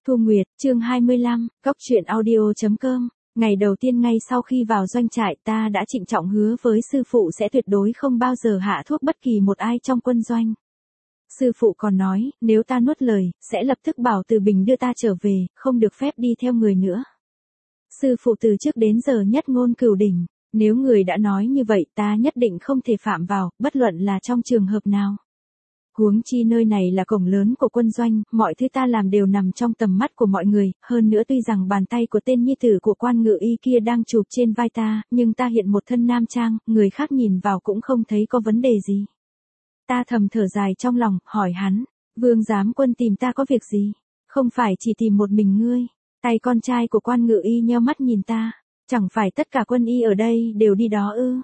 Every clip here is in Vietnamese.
Thu Nguyệt, chương 25, Cóc truyện audio.com. Ngày đầu tiên ngay sau khi vào doanh trại ta đã trịnh trọng hứa với sư phụ sẽ tuyệt đối không bao giờ hạ thuốc bất kỳ một ai trong quân doanh. Sư phụ còn nói, nếu ta nuốt lời, sẽ lập tức bảo Từ Bình đưa ta trở về, không được phép đi theo người nữa. Sư phụ từ trước đến giờ nhất ngôn cửu đỉnh, nếu người đã nói như vậy ta nhất định không thể phạm vào, bất luận là trong trường hợp nào. Huống chi nơi này là cổng lớn của quân doanh, mọi thứ ta làm đều nằm trong tầm mắt của mọi người, hơn nữa tuy rằng bàn tay của tên nhi tử của quan ngự y kia đang chụp trên vai ta, nhưng ta hiện một thân nam trang, người khác nhìn vào cũng không thấy có vấn đề gì. Ta thầm thở dài trong lòng, hỏi hắn, Vương giám quân tìm ta có việc gì? Không phải chỉ tìm một mình ngươi. Tay con trai của quan ngự y nheo mắt nhìn ta, chẳng phải tất cả quân y ở đây đều đi đó ư?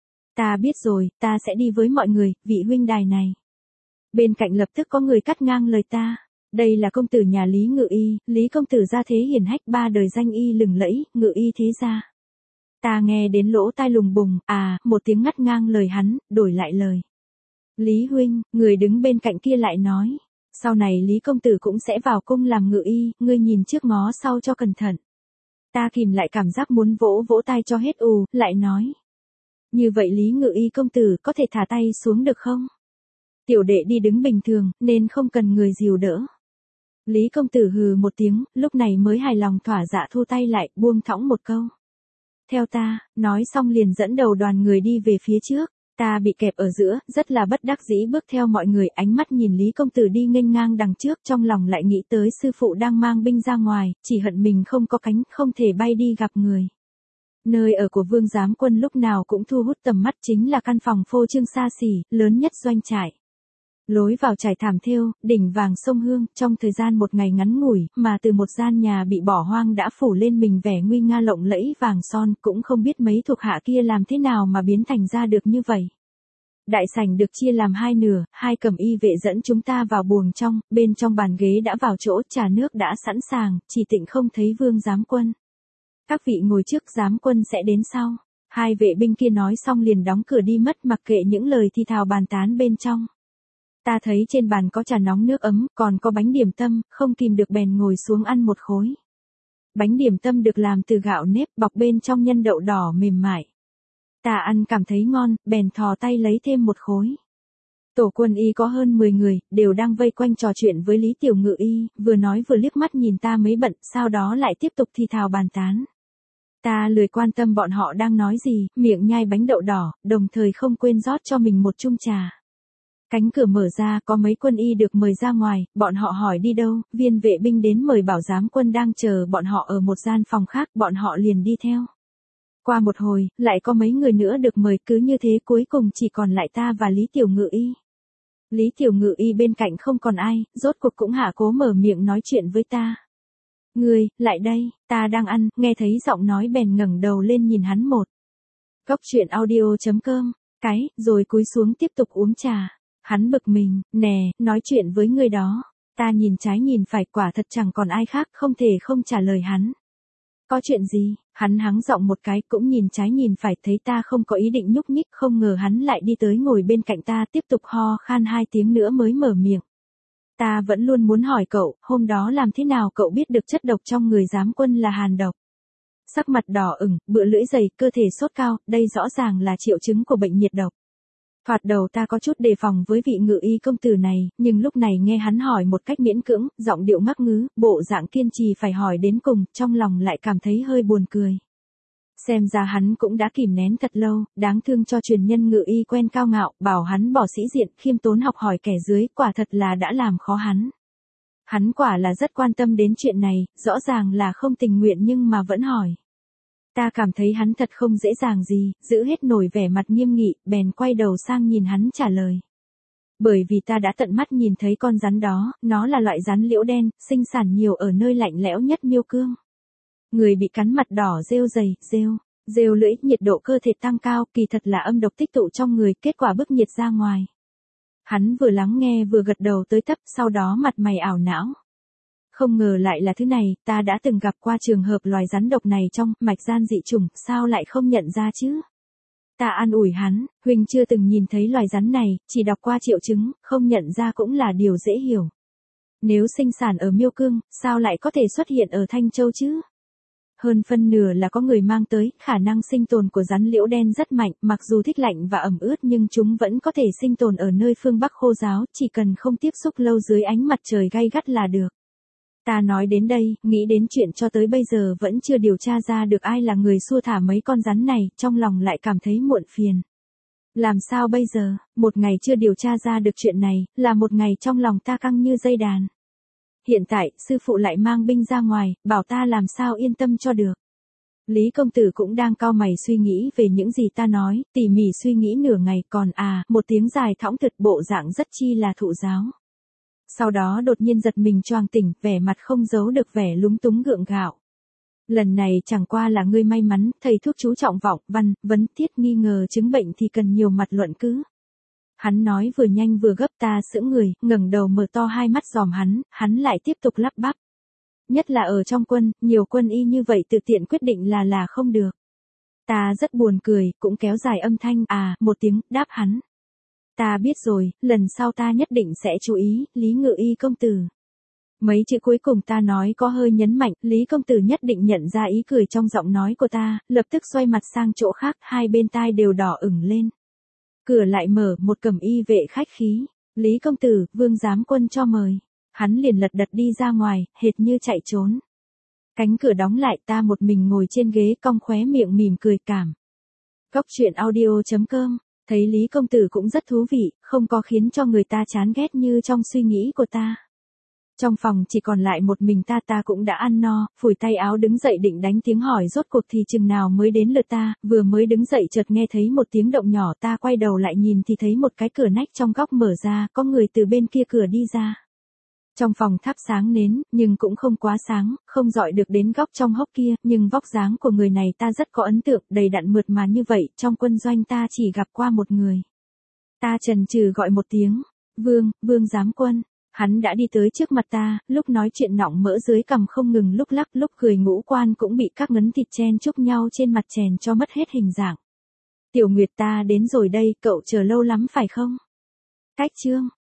Ta biết rồi, ta sẽ đi với mọi người, vị huynh đài này. Bên cạnh lập tức có người cắt ngang lời ta. Đây là công tử nhà Lý Ngự Y, Lý công tử gia thế hiển hách ba đời danh y lừng lẫy, Ngự Y thế gia. Ta nghe đến lỗ tai lùng bùng, một tiếng ngắt ngang lời hắn, đổi lại lời. Lý huynh, người đứng bên cạnh kia lại nói. Sau này Lý công tử cũng sẽ vào cung làm Ngự Y, ngươi nhìn trước ngó sau cho cẩn thận. Ta kìm lại cảm giác muốn vỗ vỗ tay cho hết lại nói. Như vậy Lý Ngự Y công tử có thể thả tay xuống được không? Tiểu đệ đi đứng bình thường, nên không cần người dìu đỡ. Lý công tử hừ một tiếng, lúc này mới hài lòng thỏa dạ thu tay lại, buông thõng một câu. Theo ta, nói xong liền dẫn đầu đoàn người đi về phía trước. Ta bị kẹp ở giữa, rất là bất đắc dĩ bước theo mọi người, ánh mắt nhìn Lý công tử đi nghênh ngang đằng trước, trong lòng lại nghĩ tới sư phụ đang mang binh ra ngoài, chỉ hận mình không có cánh, không thể bay đi gặp người. Nơi ở của Vương giám quân lúc nào cũng thu hút tầm mắt, chính là căn phòng phô trương xa xỉ, lớn nhất doanh trại. Lối vào trải thảm thêu, đỉnh vàng sông hương, trong thời gian một ngày ngắn ngủi, mà từ một gian nhà bị bỏ hoang đã phủ lên mình vẻ nguy nga lộng lẫy vàng son, cũng không biết mấy thuộc hạ kia làm thế nào mà biến thành ra được như vậy. Đại sảnh được chia làm hai nửa, hai cẩm y vệ dẫn chúng ta vào buồng trong, bên trong bàn ghế đã vào chỗ, trà nước đã sẵn sàng, chỉ tịnh không thấy Vương giám quân. Các vị ngồi trước, giám quân sẽ đến sau. Hai vệ binh kia nói xong liền đóng cửa đi mất, mặc kệ những lời thì thào bàn tán bên trong. Ta thấy trên bàn có trà nóng nước ấm, còn có bánh điểm tâm, không kìm được bèn ngồi xuống ăn một khối. Bánh điểm tâm được làm từ gạo nếp, bọc bên trong nhân đậu đỏ mềm mại. Ta ăn cảm thấy ngon, bèn thò tay lấy thêm một khối. Tổ quân y có hơn 10 người, đều đang vây quanh trò chuyện với Lý Tiểu Ngự Y, vừa nói vừa liếc mắt nhìn ta mấy bận, sau đó lại tiếp tục thì thào bàn tán. Ta lười quan tâm bọn họ đang nói gì, miệng nhai bánh đậu đỏ, đồng thời không quên rót cho mình một chung trà. Cánh cửa mở ra, có mấy quân y được mời ra ngoài, bọn họ hỏi đi đâu, viên vệ binh đến mời bảo giám quân đang chờ bọn họ ở một gian phòng khác, bọn họ liền đi theo. Qua một hồi, lại có mấy người nữa được mời, cứ như thế cuối cùng chỉ còn lại ta và Lý Tiểu Ngự Y. Lý Tiểu Ngự Y bên cạnh không còn ai, rốt cuộc cũng hạ cố mở miệng nói chuyện với ta. Ngươi, lại đây, ta đang ăn, nghe thấy giọng nói bèn ngẩng đầu lên nhìn hắn một. Cóc truyện audio.com, rồi cúi xuống tiếp tục uống trà. Hắn bực mình, nè, nói chuyện với người đó. Ta nhìn trái nhìn phải, quả thật chẳng còn ai khác, không thể không trả lời hắn. Có chuyện gì? Hắn hắng giọng một cái, cũng nhìn trái nhìn phải, thấy ta không có ý định nhúc nhích, không ngờ hắn lại đi tới ngồi bên cạnh ta, tiếp tục ho khan 2 tiếng nữa mới mở miệng. Ta vẫn luôn muốn hỏi cậu, hôm đó làm thế nào cậu biết được chất độc trong người giám quân là hàn độc? Sắc mặt đỏ ửng, bựa lưỡi dày, cơ thể sốt cao, đây rõ ràng là triệu chứng của bệnh nhiệt độc. Thoạt đầu ta có chút đề phòng với vị Ngự Y công tử này, nhưng lúc này nghe hắn hỏi một cách miễn cưỡng, giọng điệu ngắc ngứ, bộ dạng kiên trì phải hỏi đến cùng, trong lòng lại cảm thấy hơi buồn cười. Xem ra hắn cũng đã kìm nén thật lâu, đáng thương cho truyền nhân Ngự Y quen cao ngạo, bảo hắn bỏ sĩ diện, khiêm tốn học hỏi kẻ dưới, quả thật là đã làm khó hắn. Hắn quả là rất quan tâm đến chuyện này, rõ ràng là không tình nguyện nhưng mà vẫn hỏi. Ta cảm thấy hắn thật không dễ dàng gì, giữ hết nổi vẻ mặt nghiêm nghị, bèn quay đầu sang nhìn hắn trả lời. Bởi vì ta đã tận mắt nhìn thấy con rắn đó, nó là loại rắn liễu đen, sinh sản nhiều ở nơi lạnh lẽo nhất Miêu Cương. Người bị cắn mặt đỏ rêu dày, rêu lưỡi, nhiệt độ cơ thể tăng cao, kỳ thật là âm độc tích tụ trong người, kết quả bức nhiệt ra ngoài. Hắn vừa lắng nghe vừa gật đầu tới tấp, sau đó mặt mày ảo não. Không ngờ lại là thứ này, ta đã từng gặp qua trường hợp loài rắn độc này trong mạch gian dị chủng, sao lại không nhận ra chứ? Ta an ủi hắn, huynh chưa từng nhìn thấy loài rắn này, chỉ đọc qua triệu chứng, không nhận ra cũng là điều dễ hiểu. Nếu sinh sản ở Miêu Cương, sao lại có thể xuất hiện ở Thanh Châu chứ? Hơn phân nửa là có người mang tới, khả năng sinh tồn của rắn liễu đen rất mạnh, mặc dù thích lạnh và ẩm ướt nhưng chúng vẫn có thể sinh tồn ở nơi phương Bắc khô ráo, chỉ cần không tiếp xúc lâu dưới ánh mặt trời gay gắt là được. Ta nói đến đây, nghĩ đến chuyện cho tới bây giờ vẫn chưa điều tra ra được ai là người xua thả mấy con rắn này, trong lòng lại cảm thấy muộn phiền. Làm sao bây giờ, một ngày chưa điều tra ra được chuyện này, là một ngày trong lòng ta căng như dây đàn. Hiện tại, sư phụ lại mang binh ra ngoài, bảo ta làm sao yên tâm cho được. Lý công tử cũng đang cau mày suy nghĩ về những gì ta nói, tỉ mỉ suy nghĩ nửa ngày còn một tiếng dài thõng thực bộ dạng rất chi là thụ giáo. Sau đó đột nhiên giật mình choàng tỉnh, vẻ mặt không giấu được vẻ lúng túng gượng gạo. Lần này chẳng qua là ngươi may mắn, thầy thuốc chú trọng vọng, văn, vấn, tiết nghi ngờ chứng bệnh thì cần nhiều mặt luận cứ. Hắn nói vừa nhanh vừa gấp, ta sững người, ngẩng đầu mở to hai mắt dòm hắn lại tiếp tục lắp bắp. Nhất là ở trong quân, nhiều quân y như vậy tự tiện quyết định là không được. Ta rất buồn cười, cũng kéo dài âm thanh, một tiếng, đáp hắn. Ta biết rồi, lần sau ta nhất định sẽ chú ý, Lý Ngự Y công tử. Mấy chữ cuối cùng ta nói có hơi nhấn mạnh, Lý công tử nhất định nhận ra ý cười trong giọng nói của ta, lập tức xoay mặt sang chỗ khác, hai bên tai đều đỏ ửng lên. Cửa lại mở, một cẩm y vệ khách khí. Lý công tử, Vương giám quân cho mời. Hắn liền lật đật đi ra ngoài, hệt như chạy trốn. Cánh cửa đóng lại, ta một mình ngồi trên ghế cong khóe miệng mỉm cười cảm. Góc truyện audio.com. Thấy Lý công tử cũng rất thú vị, không có khiến cho người ta chán ghét như trong suy nghĩ của ta. Trong phòng chỉ còn lại một mình ta cũng đã ăn no, phủi tay áo đứng dậy định đánh tiếng hỏi rốt cuộc thì chừng nào mới đến lượt ta, vừa mới đứng dậy chợt nghe thấy một tiếng động nhỏ, ta quay đầu lại nhìn thì thấy một cái cửa nách trong góc mở ra, có người từ bên kia cửa đi ra. Trong phòng thắp sáng nến, nhưng cũng không quá sáng, không dọi được đến góc trong hốc kia, nhưng vóc dáng của người này ta rất có ấn tượng, đầy đặn mượt mà như vậy, trong quân doanh ta chỉ gặp qua một người. Ta chần chừ gọi một tiếng, Vương giám quân. Hắn đã đi tới trước mặt ta, lúc nói chuyện nọng mỡ dưới cằm không ngừng lúc lắc, lúc cười ngũ quan cũng bị các ngấn thịt chen chúc nhau trên mặt chèn cho mất hết hình dạng. Tiểu Nguyệt, ta đến rồi đây, cậu chờ lâu lắm phải không? Cách chương